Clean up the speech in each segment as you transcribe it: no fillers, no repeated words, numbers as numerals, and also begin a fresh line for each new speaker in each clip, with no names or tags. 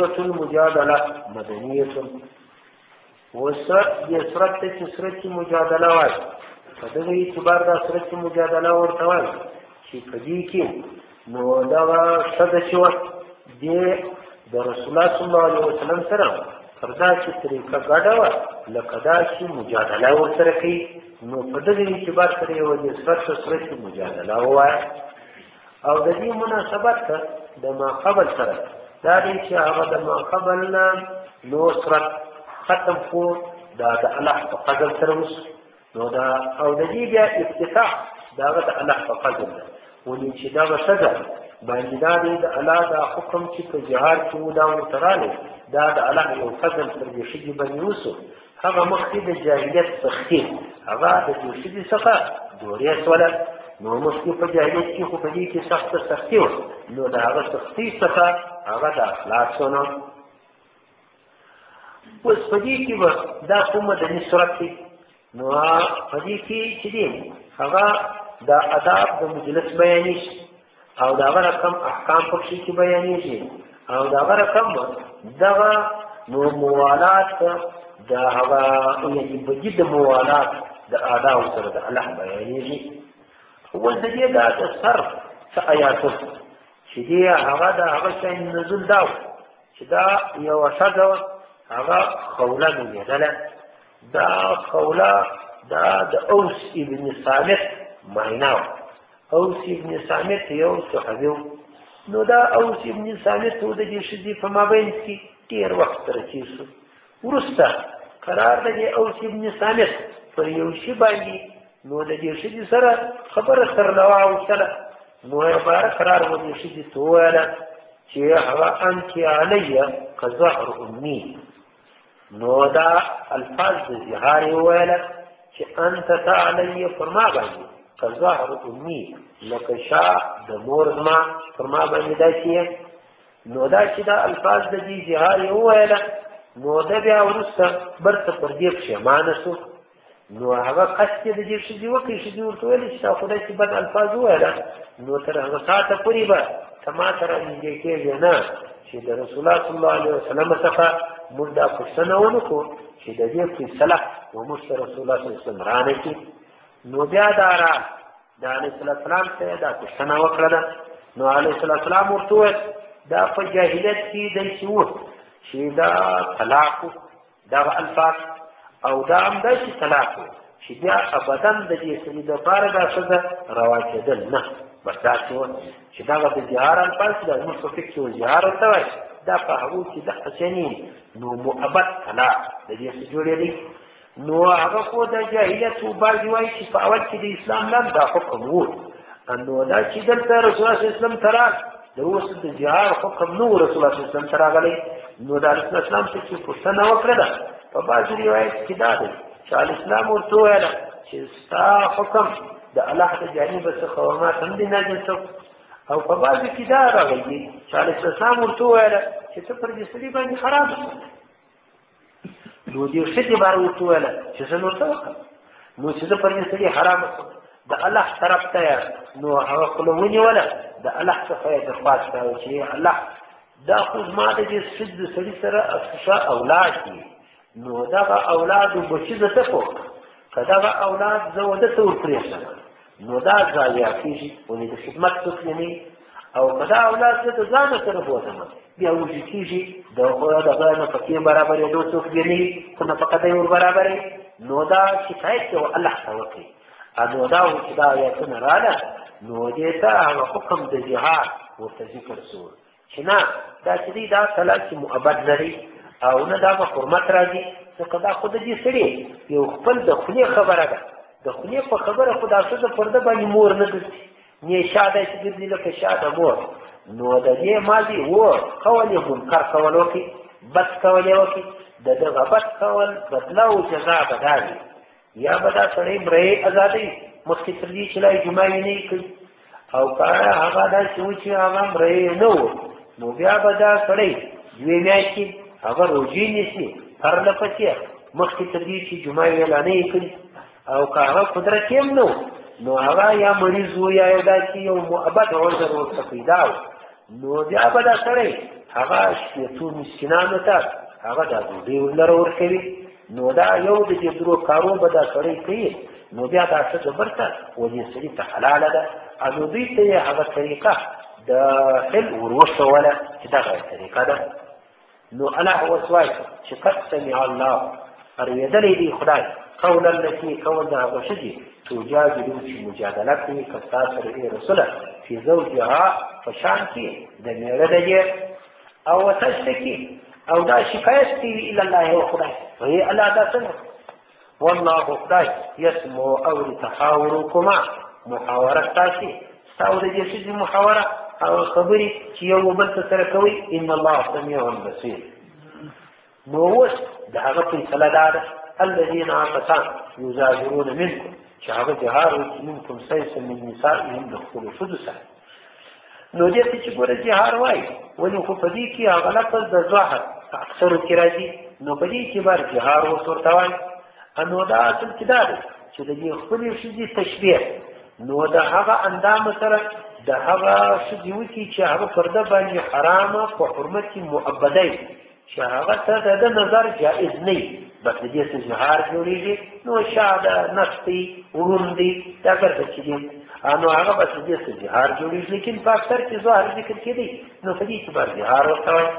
سورة المجادله مدنیه وسرت دې سورت ته چې سورت مجادله وایي په دغه اعتبار دا سورت مجادله ورته وایي چې په دې کې نو دغه ښځه چې وه دې د رسول الله صلی الله علیه وسلم سره پر داسې طریقه ګډه وه لکه دا چې مجادله ورسره کوي نو په دغه اعتبار سره یې دې سورت ته سورت مجادله ووایه او د دې مناسبت ته د ماقبل سره دا دی چې هغه د ماقبل نه نو سورت ختم خو دا د الله په فضل سره وشو نو دا او د دې بیا افتتاح دا هغه د الله په فضل ده ولې چې دغه ښځه باندې دا دی د الله دا حکم چې په جهاد کې و دا ورته راغلی دا د الله یو فضل پر دې ښځې باندې وشو هغه مخکې د جاهلیت سختي هغه د دې ښځې څخه دورې شوله نو مخکې په جاهلیت کې خو په دې کې سخته سختي وه نو د هغه سختي څخه هغه د اخلاص نه اوس په دې کې به دا کوم مدني صورت دی نو په دې کې چې دی هغه د آداب د مجلس بیانېږي او د هغه رقم احکام پکې کې بیانېږي او د هغه رقم دغه نو موالات د هغه یعنې بجد د موالات د آداب سره د الله بیانېږي اول د دې دا د صرف څه آیاتو چې دی هغه د هغه شی نزول دا چې دا یوه ښځه وه هغه خوله نومېدله دا خوله دا د اوس ابن صامت معنا وه اوس ابن صامت یو صحابي و نو دا اوس ابن صامت و د دې ښځې په مابین کې ډېر وخت سره تېر شو وروسته قرار د دې اوس ابن صامت پر یو شي باندې نو د دې ښځې سره خبره سرله واوښتله نو یې باره قرار و دې ښځې ته وویله چې هغه انت علیه که ظهر امي نو دا الفاظ د زهار یې وویله چې انت ته علیه پر ما باندې که ظهر امي لکه شا د مور زما پر ما باندې داسې یې نو دا چې دا الفاظ د دې زهار یې وویله نو ده بیا وروسته برته پر دې پښېمانه شو نو هغه قصد یې د دې ښځې وکړي ښځې ورته ویلې چې تا خو داسې بد الفاظ وویله نو تر هغه ساعته پورې به ته ما ته رانږدې کېږې نه چې د رسول الله صلی الله علیه وسلم څخه موږ دا پوښتنه ونه کړو چې د دې فیصله وموږ ته رسول الله صلی الله علیه وسلم رانه کړي نو بیا دا د علیه السلام ته یې دا پوښتنه وکړله نو علیه السلام ورته وویل دا په جاهلیت کې داسې وو چې دا طلاق دغه الفاظ او دا همداسې طلاق و چې بیا ابدا د دې سړي دپاره دا ښځه روا کېدل نه بس داسې وه چې دغه د جهار الفاظ دا زموږ په فقه کې جهار ورته وایي دا په هغو کې دغه شیانې نو مؤبد طلاق د دې څه جوړېدی نو هغه خو د جاهلیت و بعضې وایي چې په اول کې د اسلام نه دا حکم و نو دا چې دلته رسول الله صلی اسلام ته راغی د اوس د جهار حکم نه و رسول الله صلی اسلام ته راغلی نو د رسول اسلام ته چې پوښتنه وکړله په بعضې روایت کې دا دی چې الاسلام ورته وویله چې ستا حکم د الله د جانبه څخه وما ته هم دې نازل شو او په بعضې کې دا راغلی دی چې الاسلام ورته وویله چې ته پر دې سړي باندې خراب شو نو دې ښځې باره ورته وویله چې زه نو څه وکړم نو چې زه پر دې سړي حرامه شوم د الله طرف ته نو هغه خوله ونیوله د الله څخه یې درخواست کوي چې الله دا خو زما د دې سړي سره ښه اولاد دي نو دغه اولادو بچي زه څه کوم که دغه اولاد زه واده ته ورپرېږدم نو دا ضایع کېږي ولې د خدمت څوک یې نه او که دا اولاد زه د ځانه سره بوځم بیا وجود کېږي دغه نفقې برابرېدو څوک بیا نه وي خو نفقه ته یې ور برابروي نو دا شکایت یې الله ته وکړي نو دا و چې دا آیاتونه راغله نو دې ته هغه حکم د جهاد ورته ذکر شو چې نه دا چې دی دا طلاق چې مؤبد لري او نه دا به حرمت راځي ځکه دا خو د دې سړي یو خپل د خولې خبره ده د خولې په خبره خو دا ښځه پر ده باندې مور نه ګرځي نه شا داسې ګرځي لکه شا د مور نو د دې ماضي و قول یې منکر کول وکړي بد کول یې وکړي د دغه بد کول بدله او جزا به دا وي یا به دا سړی مرۍ ازادوي مخکې تر دې چې لا یې جمعه یې نه یې کوي او که هغه داسې و چې هغه مرۍ نه و نو بیا به دا سړی دوې میاشتې هغه روژې نیسي پرله پسې مخکې تر دې چې جمعه یې لا نه یې کوي او که هغه قدرت یې هم نه و نو هغه یا مریض و یا یو داسې یو مؤبد عذر ورته پیدا و نو بیا به دا سړی هغه شپېتو مسکینانو ته هغه دا ډوډۍ ورلره ورکوي. نو دا یو د دې درو کارو به دا سړی کوي، نو بیا دا ښځه برته ولې سړي ته حلاله ده. او دوی ته یې هغه طریقه د حل وروښوله چې دغه طریقه ده. نو الله اوس وایي چې قد سمع الله، اورېدلی دی خدای قول التي قول د هغه ښځې تجادلو چې مجادله کوي که ستا سره ای رسوله فی زوجها په شان کې د مېړه د دې او وتشتکي او دا شکایت کوي الی الله و خدای وهي الله دا څنګه والله خدای يسمع اوري تحاوركما محاوره تاسي تاسو د دې څه محاوره او خبرې چې یو بل سره کوي ان الله سميع بصير. نو اوس د هغه فیصله ده الذين آتسان يزاجرون منكم چې هغه جهار وکړي منکم سیس من نسائهم د خپلو ښځو سره. نو دې ته چې ګوره جهار وایي ولې خو په دې کې هغه لفظ د ظاهر اکثرو کې راځي، نو په دې کې بار جهار اوس ورته وایي. نو دا اصل کې دا دی چې د دې خپلې ښځې تشبیه نو د هغه اندام سره د هغه ښځې وکړي چې هغه پرده باندې حرامه په حرمت کې مؤبده چې هغه ته د نظر جائز نه وي، بس د دې څه جهار جوړېږي. نو شاده نفسي ورون دي دا ګرده چې دي نو هغه بس د دې څه جهار جوړېږي، لیکن په اکثر کې ظاهر ذکر کېدی نو په دې اعتبار جهار ورته وایي.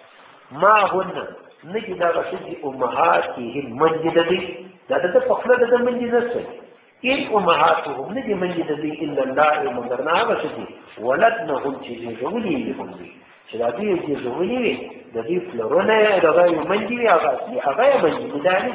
ما هن نه دي دغه ښځې امهاتهم منځې د دوی دا د ده په خوله د ده منځې نه شوی ان امهاتهم نه دي منځې د دوی الا الله مګر نه هغه ښځې ولدنهم چې زېږولي یې هم دوی چې دا دوی یې زېږولي وي د دوی پلرونه یې دغه یې منځې وي هغه اصلي هغه یې منځې وي دا نه.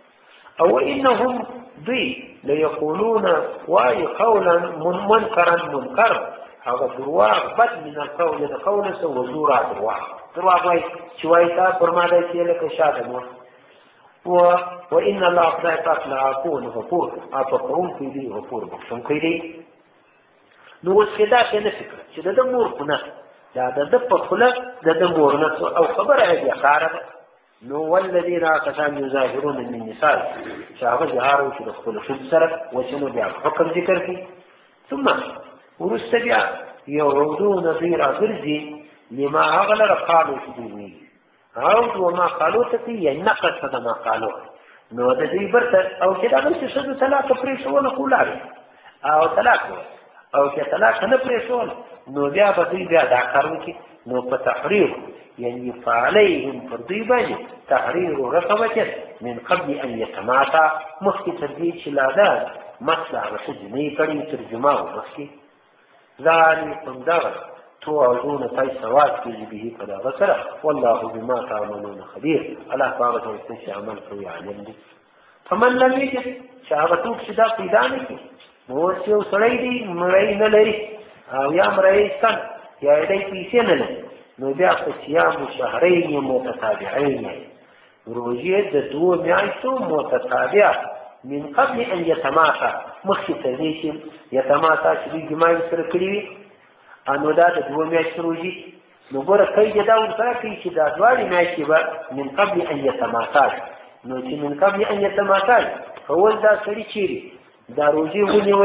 او انهم دوی لیقولون وایي قولا منکرا منکر هغه درواغ بد من القول د قول څه وزورا درواغ وایي چې وایي تا فرماده چې لکه شاده مو وان الله خدای پاک لعفو غفور عفو کوونکی دی غفور بخښونکی دی. نو اوس کې داسې نه فکر چې د ده مور خو نه دا د ده په خوله د ده مور نه او خبره یې بیا ښکاره ده. نو والذین کسان یظاهرون من نسائهم چې هغه جهار وکړي د خپلو ښځو سره وچې نو بیا حکم ذکر کړي. ثم وروسته بیا یعودون دوی راګرځي لما هغه لره قالو چې دوی ویلي عود وما قالو ته کوي یا نقص د ما قالو. نو د دوی برته او چې دا چې ښځو طلاق پرېښوله خو لاړې او طلاق او چې طلاق نه پرېښول نو بیا به دوی بیا دا کار وکړي. نو په تحریر یعنی فعلیهم پر دوی باندې تحریر رقبة من قبل ان یتماتا مخکې تر دې چې لا ده مس د هغه ښځې نه یې کړي ترجمه و مخکې ذلکم دغه توعدون تای سواد کېږي به په دغه سره والله بما تعملون خبیر الله په هغه څه چې عمل کوي علم دی. فمن لم یجد چې هغه څوک چې دا پیدا نه کړي نو اوس یو سړی دی مړی نه لري او یا مړی سن یا یې دی پیسې نه لري نو بیا په صیام شهرین متتابعین روژې د 2 میاشتو متتابعه من قبل ان یتماتا مخکې تر دې چې یتماتا چې دوی جماع سره کړي وي نو دا د 2 میاشتو روژې نو ګوره قید دا ورسره کوي چې دا دواړې میاشتې به من قبل ان یتماتا نو چې من قبل ان یتماتا اول دا سړي چیرې دا روژې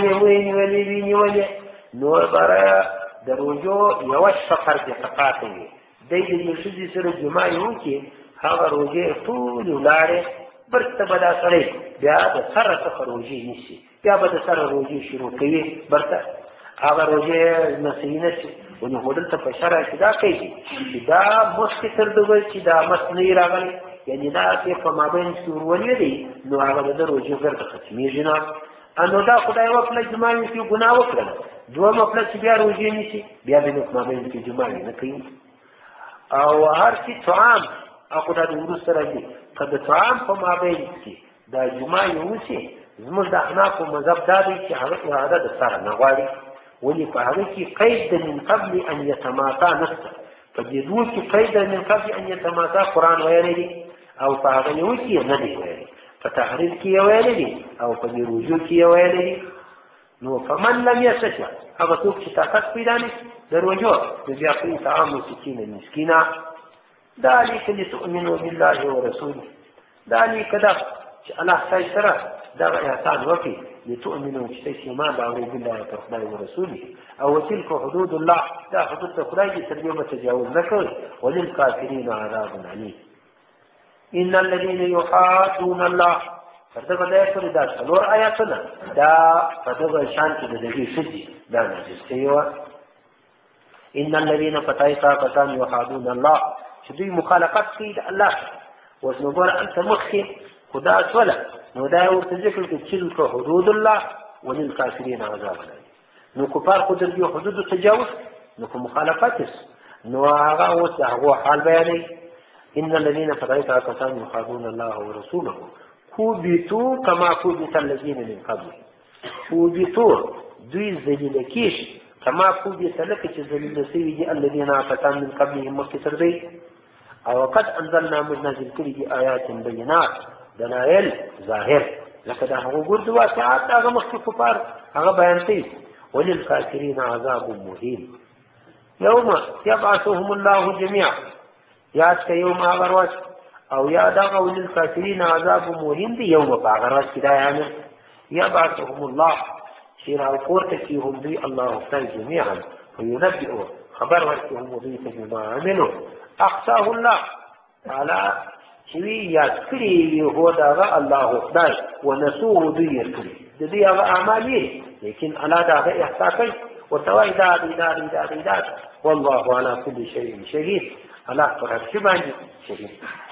ونیولې نو برای د روژو یوه شپه پرده پاتې وي دی د یو ښځې سره جماع وکړي هغه روژې ټولې ولاړې برته به دا سړی بیا د سره څخه روژې نیسي بیا به د سره روژې شروع کوي برته هغه روژې نصحي نه شي ولې خو دلته په شرع کې دا کوي چې دا مخکې تر دغه چې دا مس نه وي راغلی یعنې دا په مابین کې ورولوېدی نو هغه د ده روژې ګرده ختمېږي نه نو دا خدای یوه پله جماع وکړي ګناه وکړله دویمه پله چې بیا روژې نیسي بیا به نو په مابین کې جماع نه کوي. او هر چې طعام او دا د وروسته راځي که د طعام په مابین کې دا جماع وشي زموږ د احنافو مذهب دا دی چې هغه اراده د سره نه غواړي ولې په هغه کې قید د من قبل ان یتماتا نشته په دې دوه کې قید د من قبل ان یتماتا قرآن ویلی دی او په هغه یو کې نه دی ویلی په تحریر کې یې ویلی دی او په دې رجوع کې یې ویلی دی. نو فمن لم یستطع هغه څوک چې طاقت پیدا نه د رجوع نو بیا کوي طعام مسکین مسکینه ذلک لتؤمنوا بالله ورسوله ذلک دا چې الله تعالی سره دغه احسان وکړي لتؤمنوا بشيء باوري بالله وخدای ورسوله او تلك حدود الله دا حدود خدای دې تر یو تجاوز نکوي وللكافرين عذاب عليم ان الذين يحادون الله فدغه د ایتو دا څلور آیاتونه دا په دغه شان کې د دې سدي دا نجس یو ان الذين فتايتا كان يحادون الله چې دوی مخالفت کوي د الله وزنګور انت مخکې خدا سوله نو دا ورته ذکر کې تلك حدود الله وللكافرين عذاب عليم نو کفار خو د حدود تجاوز نو مخالفت نو هغه اوس هغه حال بیانوي ان الذين فتايتا كان يحادون الله ورسوله كوبيتو كما كوبيت الذين من قبل كوبيتو دوی ذلیل کیش كما كوبيت لك چې ذلیل سوي دي الذين كان من قبلهم مكثر دي او قد انزلنا منزل كل آيات بينات دلائل ظاهر لقد هغه ګرځ واقعات هغه مخکې کفار هغه بیان کوي وللكافرين عذاب مهين يوم يبعثهم الله جميعا یاد يوم هغه او یاد هغه وللكافرين عذاب مهين دي يوم هغه کدا یعنی يبعثهم الله شيرا قوتهم دي الله تعالى جميعا فينبئ خبر ورکهم دي بما عملوا اخصاه الله على شوی یاد کړی هو دا الله خدای ونسوه دوی کړی د دې هغه اعمال لیکن الله دا احساس کوي وتوای دا والله على كل شيء شهيد الله پر هر شي باندې شهید